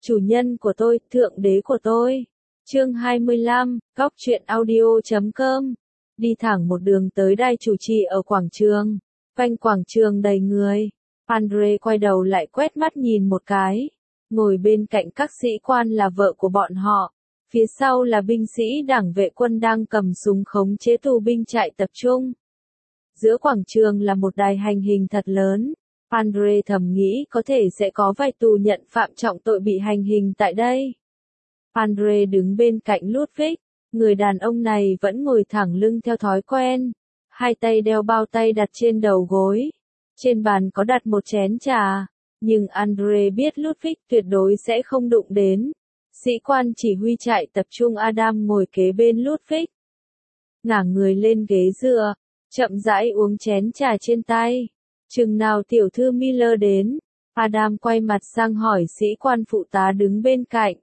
chủ nhân của tôi, thượng đế của tôi. Chương 25, Góc truyện audio.com. Đi thẳng một đường tới đài chủ trì ở quảng trường. Quanh quảng trường đầy người. Andre quay đầu lại quét mắt nhìn một cái. Ngồi bên cạnh các sĩ quan là vợ của bọn họ. Phía sau là binh sĩ đảng vệ quân đang cầm súng khống chế tù binh trại tập trung. Giữa quảng trường là một đài hành hình thật lớn. Andre thầm nghĩ có thể sẽ có vài tù nhận phạm trọng tội bị hành hình tại đây. Andre đứng bên cạnh Ludwig, người đàn ông này vẫn ngồi thẳng lưng theo thói quen, hai tay đeo bao tay đặt trên đầu gối. Trên bàn có đặt một chén trà, nhưng Andre biết Ludwig tuyệt đối sẽ không đụng đến. Sĩ quan chỉ huy trại tập trung Adam ngồi kế bên Ludwig. Ngả người lên ghế dựa, chậm rãi uống chén trà trên tay. Chừng nào tiểu thư Miller đến, Adam quay mặt sang hỏi sĩ quan phụ tá đứng bên cạnh.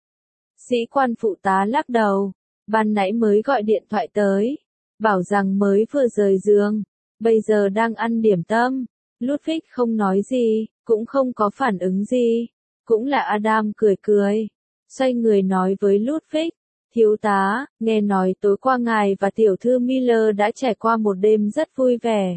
Sĩ quan phụ tá lắc đầu, ban nãy mới gọi điện thoại tới, bảo rằng mới vừa rời giường, bây giờ đang ăn điểm tâm. Ludwig không nói gì, cũng không có phản ứng gì, cũng là Adam cười cười, xoay người nói với Ludwig, thiếu tá, nghe nói tối qua ngài và tiểu thư Miller đã trải qua một đêm rất vui vẻ.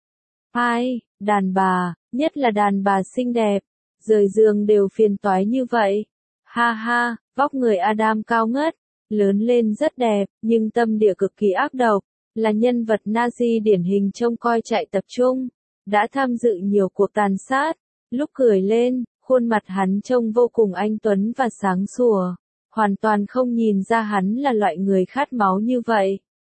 Ai, đàn bà, nhất là đàn bà xinh đẹp, rời giường đều phiền toái như vậy. Ha ha, vóc người Adam cao ngất, lớn lên rất đẹp, nhưng tâm địa cực kỳ ác độc, là nhân vật Nazi điển hình trông coi trại tập trung, đã tham dự nhiều cuộc tàn sát. Lúc cười lên, khuôn mặt hắn trông vô cùng anh tuấn và sáng sủa, hoàn toàn không nhìn ra hắn là loại người khát máu như vậy.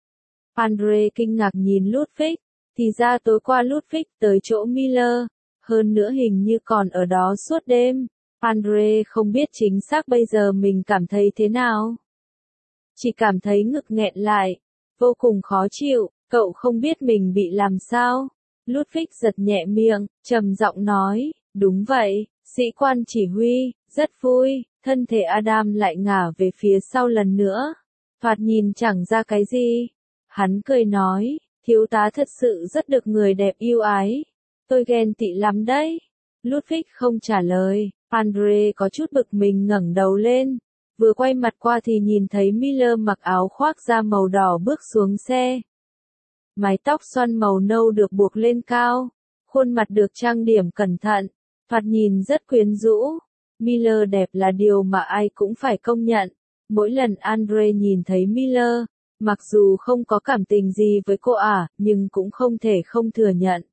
Andre kinh ngạc nhìn Ludwig. Thì ra tối qua Ludwig tới chỗ Miller, hơn nữa hình như còn ở đó suốt đêm. Andre không biết chính xác bây giờ mình cảm thấy thế nào. Chỉ cảm thấy ngực nghẹn lại, vô cùng khó chịu, cậu không biết mình bị làm sao. Ludwig giật nhẹ miệng, trầm giọng nói, đúng vậy, sĩ quan chỉ huy, rất vui. Thân thể Adam lại ngả về phía sau lần nữa, thoạt nhìn chẳng ra cái gì. Hắn cười nói, thiếu tá thật sự rất được người đẹp yêu ái. Tôi ghen tị lắm đấy. Ludwig không trả lời. Andre có chút bực mình ngẩng đầu lên. Vừa quay mặt qua thì nhìn thấy Miller mặc áo khoác da màu đỏ bước xuống xe. Mái tóc xoăn màu nâu được buộc lên cao. Khuôn mặt được trang điểm cẩn thận. Thoạt nhìn rất quyến rũ. Miller đẹp là điều mà ai cũng phải công nhận. Mỗi lần Andre nhìn thấy Miller, mặc dù không có cảm tình gì với cô nhưng cũng không thể không thừa nhận.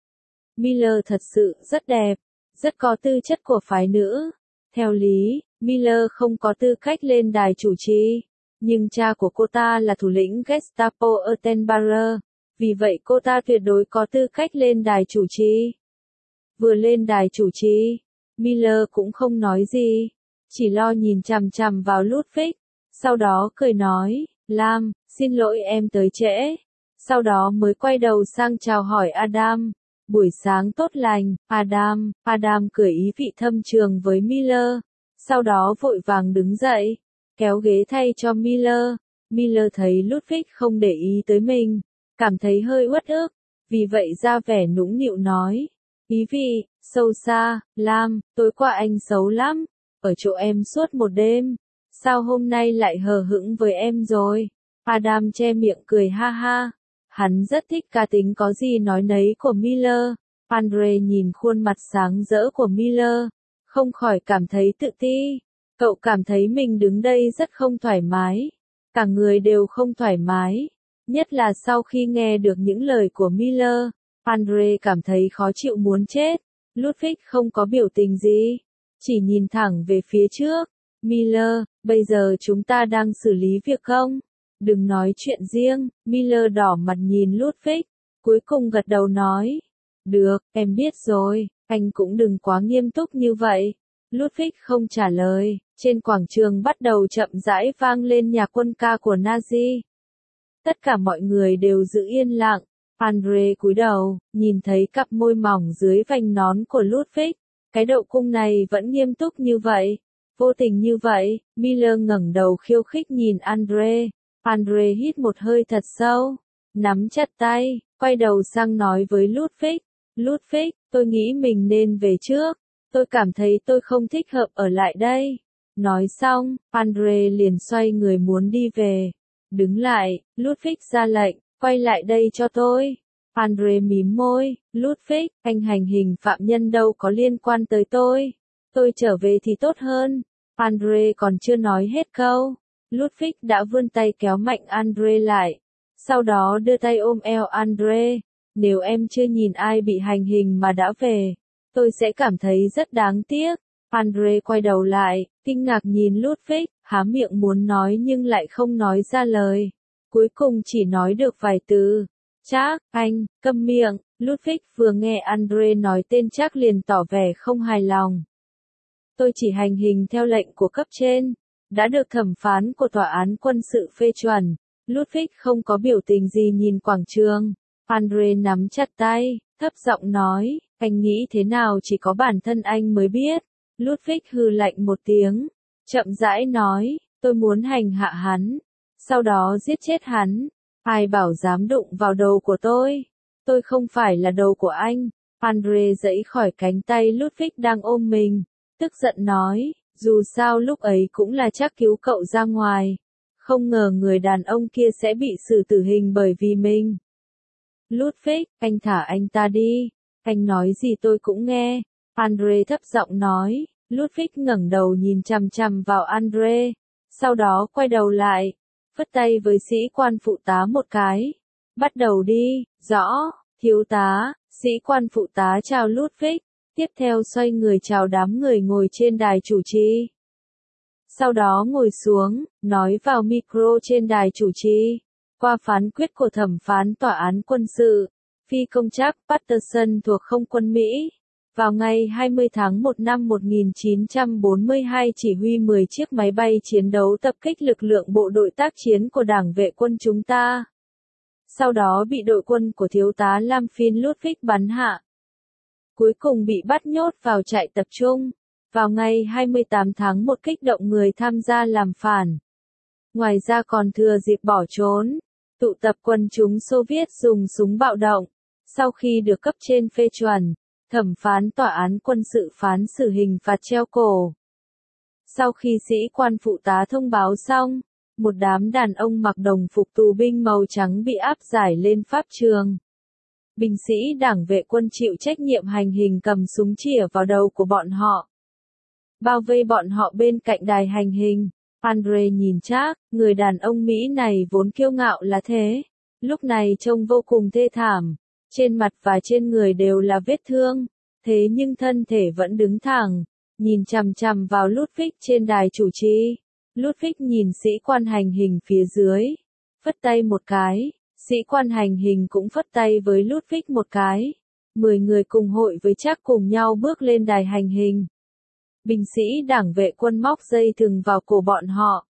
Miller thật sự rất đẹp, rất có tư chất của phái nữ. Theo lý, Miller không có tư cách lên đài chủ trì, nhưng cha của cô ta là thủ lĩnh Gestapo ở Ten Barre, vì vậy cô ta tuyệt đối có tư cách lên đài chủ trì. Vừa lên đài chủ trì, Miller cũng không nói gì, chỉ lo nhìn chằm chằm vào Ludwig, sau đó cười nói, Lam, xin lỗi em tới trễ. Sau đó mới quay đầu sang chào hỏi Adam. Buổi sáng tốt lành, Adam. Adam cười ý vị thâm trường với Miller. Sau đó vội vàng đứng dậy, kéo ghế thay cho Miller. Miller thấy Ludwig không để ý tới mình, cảm thấy hơi uất ức, vì vậy ra vẻ nũng nịu nói. Ý vị, sâu xa, Lam, tối qua anh xấu lắm, ở chỗ em suốt một đêm. Sao hôm nay lại hờ hững với em rồi? Adam che miệng cười ha ha. Hắn rất thích cá tính có gì nói nấy của Miller. Andre nhìn khuôn mặt sáng rỡ của Miller, không khỏi cảm thấy tự ti. Cậu cảm thấy mình đứng đây rất không thoải mái. Cả người đều không thoải mái. Nhất là sau khi nghe được những lời của Miller, Andre cảm thấy khó chịu muốn chết. Ludwig không có biểu tình gì, chỉ nhìn thẳng về phía trước. Miller, bây giờ chúng ta đang xử lý việc không? Đừng nói chuyện riêng. Miller đỏ mặt nhìn Ludwig, cuối cùng gật đầu nói. Được, em biết rồi, anh cũng đừng quá nghiêm túc như vậy. Ludwig không trả lời. Trên quảng trường bắt đầu chậm rãi vang lên nhạc quân ca của Nazi. Tất cả mọi người đều giữ yên lặng. Andre cúi đầu, nhìn thấy cặp môi mỏng dưới vành nón của Ludwig. Cái đậu cung này vẫn nghiêm túc như vậy. Vô tình như vậy, Miller ngẩng đầu khiêu khích nhìn Andre. Andre hít một hơi thật sâu, nắm chặt tay, quay đầu sang nói với Ludwig. Ludwig, tôi nghĩ mình nên về trước. Tôi cảm thấy tôi không thích hợp ở lại đây. Nói xong, Andre liền xoay người muốn đi về. Đứng lại, Ludwig ra lệnh, quay lại đây cho tôi. Andre mím môi, Ludwig, anh hành hình phạm nhân đâu có liên quan tới tôi. Tôi trở về thì tốt hơn. Andre còn chưa nói hết câu. Ludwig đã vươn tay kéo mạnh Andre lại. Sau đó đưa tay ôm eo Andre. Nếu em chưa nhìn ai bị hành hình mà đã về, tôi sẽ cảm thấy rất đáng tiếc. Andre quay đầu lại, kinh ngạc nhìn Ludwig, há miệng muốn nói nhưng lại không nói ra lời. Cuối cùng chỉ nói được vài từ. Chắc, anh, câm miệng. Ludwig vừa nghe Andre nói tên Chắc liền tỏ vẻ không hài lòng. Tôi chỉ hành hình theo lệnh của cấp trên, đã được thẩm phán của tòa án quân sự phê chuẩn. Ludwig không có biểu tình gì nhìn quảng trường. Andre nắm chặt tay, thấp giọng nói, anh nghĩ thế nào chỉ có bản thân anh mới biết. Ludwig hừ lạnh một tiếng, chậm rãi nói, tôi muốn hành hạ hắn, sau đó giết chết hắn. Ai bảo dám đụng vào đầu của tôi không phải là đầu của anh. Andre giãy khỏi cánh tay Ludwig đang ôm mình, tức giận nói, dù sao lúc ấy cũng là Chắc cứu cậu ra ngoài. Không ngờ người đàn ông kia sẽ bị xử tử hình bởi vì mình. Ludwig, anh thả anh ta đi. Anh nói gì tôi cũng nghe. Andre thấp giọng nói. Ludwig ngẩng đầu nhìn chằm chằm vào Andre. Sau đó quay đầu lại. Phất tay với sĩ quan phụ tá một cái. Bắt đầu đi. Rõ, thiếu tá. Sĩ quan phụ tá chào Ludwig. Tiếp theo xoay người chào đám người ngồi trên đài chủ trì. Sau đó ngồi xuống, nói vào micro trên đài chủ trì. Qua phán quyết của thẩm phán tòa án quân sự, phi công Jack Patterson thuộc không quân Mỹ, vào ngày 20 tháng 1 năm 1942 chỉ huy 10 chiếc máy bay chiến đấu tập kích lực lượng bộ đội tác chiến của Đảng vệ quân chúng ta. Sau đó bị đội quân của thiếu tá Lamfin Ludwig bắn hạ. Cuối cùng bị bắt nhốt vào trại tập trung. Vào ngày 28 tháng 1 kích động người tham gia làm phản. Ngoài ra còn thừa dịp bỏ trốn. Tụ tập quân chúng Xô Viết dùng súng bạo động. Sau khi được cấp trên phê chuẩn, thẩm phán tòa án quân sự phán xử hình phạt treo cổ. Sau khi sĩ quan phụ tá thông báo xong, một đám đàn ông mặc đồng phục tù binh màu trắng bị áp giải lên pháp trường. Binh sĩ đảng vệ quân chịu trách nhiệm hành hình cầm súng chĩa vào đầu của bọn họ. Bao vây bọn họ bên cạnh đài hành hình. Andre nhìn Chắc, người đàn ông Mỹ này vốn kiêu ngạo là thế. Lúc này trông vô cùng thê thảm. Trên mặt và trên người đều là vết thương. Thế nhưng thân thể vẫn đứng thẳng. Nhìn chằm chằm vào Ludwig trên đài chủ trì. Ludwig nhìn sĩ quan hành hình phía dưới. Phất tay một cái. Sĩ quan hành hình cũng phất tay với Ludwig một cái. 10 người cùng hội với Chắc cùng nhau bước lên đài hành hình. Binh sĩ đảng vệ quân móc dây thừng vào cổ bọn họ.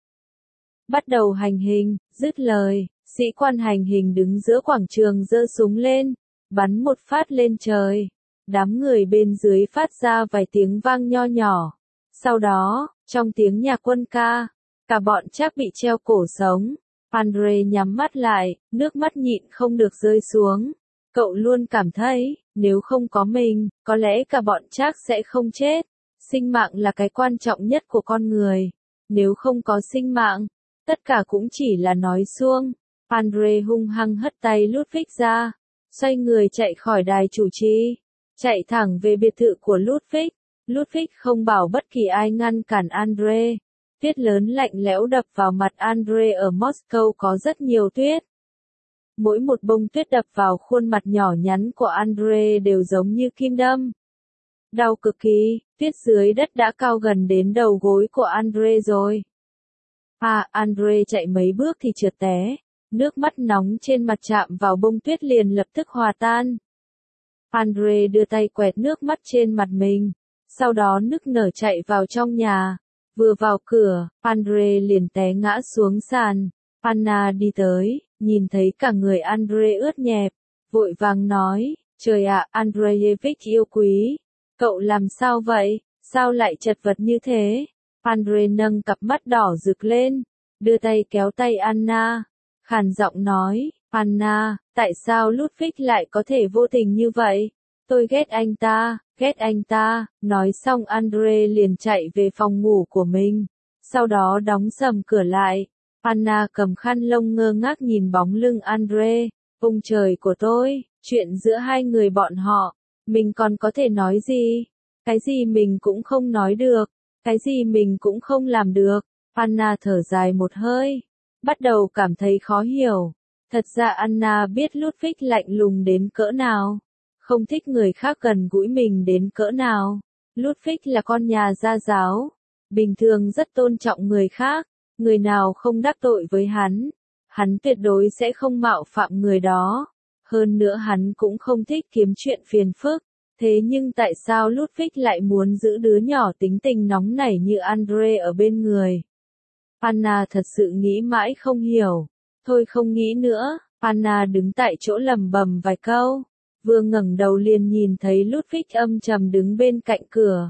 Bắt đầu hành hình, dứt lời, sĩ quan hành hình đứng giữa quảng trường giơ súng lên, bắn một phát lên trời. Đám người bên dưới phát ra vài tiếng vang nho nhỏ. Sau đó, trong tiếng nhạc quân ca, cả bọn Chắc bị treo cổ sống. Andre nhắm mắt lại, nước mắt nhịn không được rơi xuống. Cậu luôn cảm thấy, nếu không có mình, có lẽ cả bọn Chắc sẽ không chết. Sinh mạng là cái quan trọng nhất của con người. Nếu không có sinh mạng, tất cả cũng chỉ là nói suông. Andre hung hăng hất tay Ludwig ra, xoay người chạy khỏi đài chủ trì, chạy thẳng về biệt thự của Ludwig. Ludwig không bảo bất kỳ ai ngăn cản Andre. Tuyết lớn lạnh lẽo đập vào mặt Andre ở Moscow có rất nhiều tuyết. Mỗi một bông tuyết đập vào khuôn mặt nhỏ nhắn của Andre đều giống như kim đâm. Đau cực kỳ, tuyết dưới đất đã cao gần đến đầu gối của Andre rồi. Andre chạy mấy bước thì trượt té. Nước mắt nóng trên mặt chạm vào bông tuyết liền lập tức hòa tan. Andre đưa tay quẹt nước mắt trên mặt mình. Sau đó nức nở chạy vào trong nhà. Vừa vào cửa, Andre liền té ngã xuống sàn. Anna đi tới, nhìn thấy cả người Andre ướt nhẹp. Vội vàng nói, trời ạ, Andreyevich yêu quý. Cậu làm sao vậy? Sao lại chật vật như thế? Andre nâng cặp mắt đỏ rực lên, đưa tay kéo tay Anna, khàn giọng nói, Anna, tại sao Ludwig lại có thể vô tình như vậy? Tôi ghét anh ta, nói xong Andre liền chạy về phòng ngủ của mình, sau đó đóng sầm cửa lại. Anna cầm khăn lông ngơ ngác nhìn bóng lưng Andre, ông trời của tôi, chuyện giữa hai người bọn họ, mình còn có thể nói gì? Cái gì mình cũng không nói được, cái gì mình cũng không làm được. Anna thở dài một hơi, bắt đầu cảm thấy khó hiểu. Thật ra Anna biết Ludwig lạnh lùng đến cỡ nào, không thích người khác gần gũi mình đến cỡ nào. Ludwig là con nhà gia giáo, bình thường rất tôn trọng người khác, người nào không đắc tội với hắn tuyệt đối sẽ không mạo phạm người đó. Hơn nữa hắn cũng không thích kiếm chuyện phiền phức. Thế nhưng tại sao Ludwig lại muốn giữ đứa nhỏ tính tình nóng nảy như Andre ở bên người? Anna thật sự nghĩ mãi không hiểu. Thôi không nghĩ nữa, Anna đứng tại chỗ lẩm bẩm vài câu. Vừa ngẩng đầu liền nhìn thấy Ludwig âm trầm đứng bên cạnh cửa.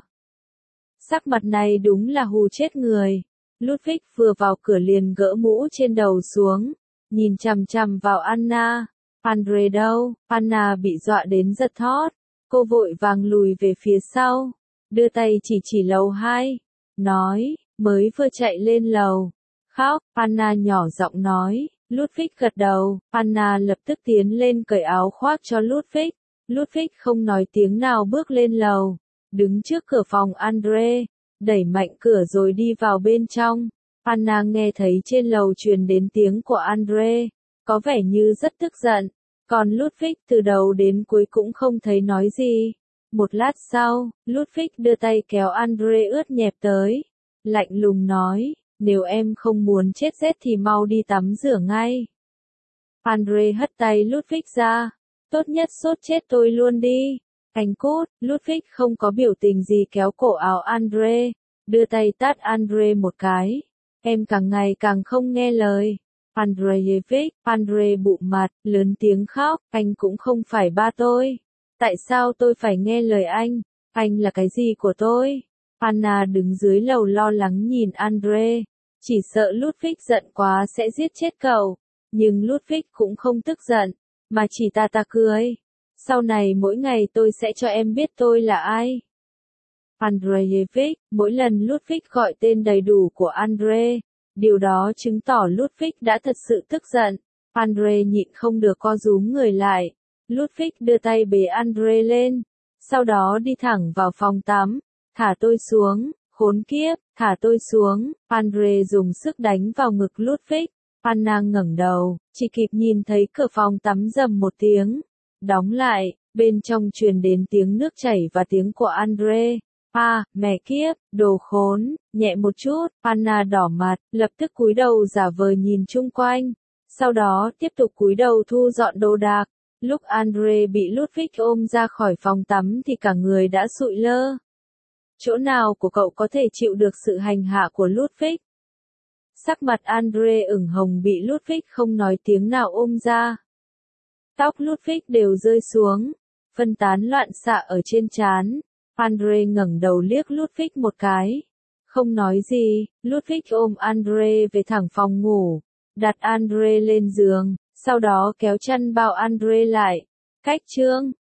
Sắc mặt này đúng là hù chết người. Ludwig vừa vào cửa liền gỡ mũ trên đầu xuống, nhìn chằm chằm vào Anna. Andre đâu? Anna bị dọa đến giật thót. Cô vội vàng lùi về phía sau, đưa tay chỉ lầu 2, nói, mới vừa chạy lên lầu. Khóc, Anna nhỏ giọng nói. Ludwig gật đầu, Anna lập tức tiến lên cởi áo khoác cho Ludwig. Ludwig không nói tiếng nào bước lên lầu, đứng trước cửa phòng Andre, đẩy mạnh cửa rồi đi vào bên trong. Anna nghe thấy trên lầu truyền đến tiếng của Andre, có vẻ như rất tức giận. Còn Ludwig từ đầu đến cuối cũng không thấy nói gì. Một lát sau, Ludwig đưa tay kéo Andre ướt nhẹp tới, lạnh lùng nói, nếu em không muốn chết rét thì mau đi tắm rửa ngay. Andre hất tay Ludwig ra, tốt nhất sốt chết tôi luôn đi. Anh cút, Ludwig không có biểu tình gì kéo cổ áo Andre, đưa tay tát Andre một cái. Em càng ngày càng không nghe lời. Andre bụm mặt, lớn tiếng khóc, anh cũng không phải ba tôi. Tại sao tôi phải nghe lời anh? Anh là cái gì của tôi? Anna đứng dưới lầu lo lắng nhìn Andre, chỉ sợ Ludwig giận quá sẽ giết chết cậu. Nhưng Ludwig cũng không tức giận, mà chỉ ta cười. Sau này mỗi ngày tôi sẽ cho em biết tôi là ai. Andreevich, mỗi lần Ludwig gọi tên đầy đủ của Andre, điều đó chứng tỏ Ludwig đã thật sự tức giận. Andre nhịn không được co rúm người lại. Ludwig đưa tay bế Andre lên, sau đó đi thẳng vào phòng tắm. Thả tôi xuống, khốn kiếp, thả tôi xuống. Andre dùng sức đánh vào ngực Ludwig. Anna ngẩng đầu, chỉ kịp nhìn thấy cửa phòng tắm rầm một tiếng, đóng lại, bên trong truyền đến tiếng nước chảy và tiếng của Andre. Mẹ kiếp, đồ khốn, nhẹ một chút. Anna đỏ mặt, lập tức cúi đầu giả vờ nhìn chung quanh, sau đó tiếp tục cúi đầu thu dọn đồ đạc. Lúc Andre bị Ludwig ôm ra khỏi phòng tắm thì cả người đã sụi lơ. Chỗ nào của cậu có thể chịu được sự hành hạ của Ludwig? Sắc mặt Andre ửng hồng bị Ludwig không nói tiếng nào ôm ra. Tóc Ludwig đều rơi xuống, phân tán loạn xạ ở trên trán. Andre ngẩng đầu liếc Ludwig một cái. Không nói gì, Ludwig ôm Andre về thẳng phòng ngủ, đặt Andre lên giường, sau đó kéo chăn bao Andre lại. Cách chương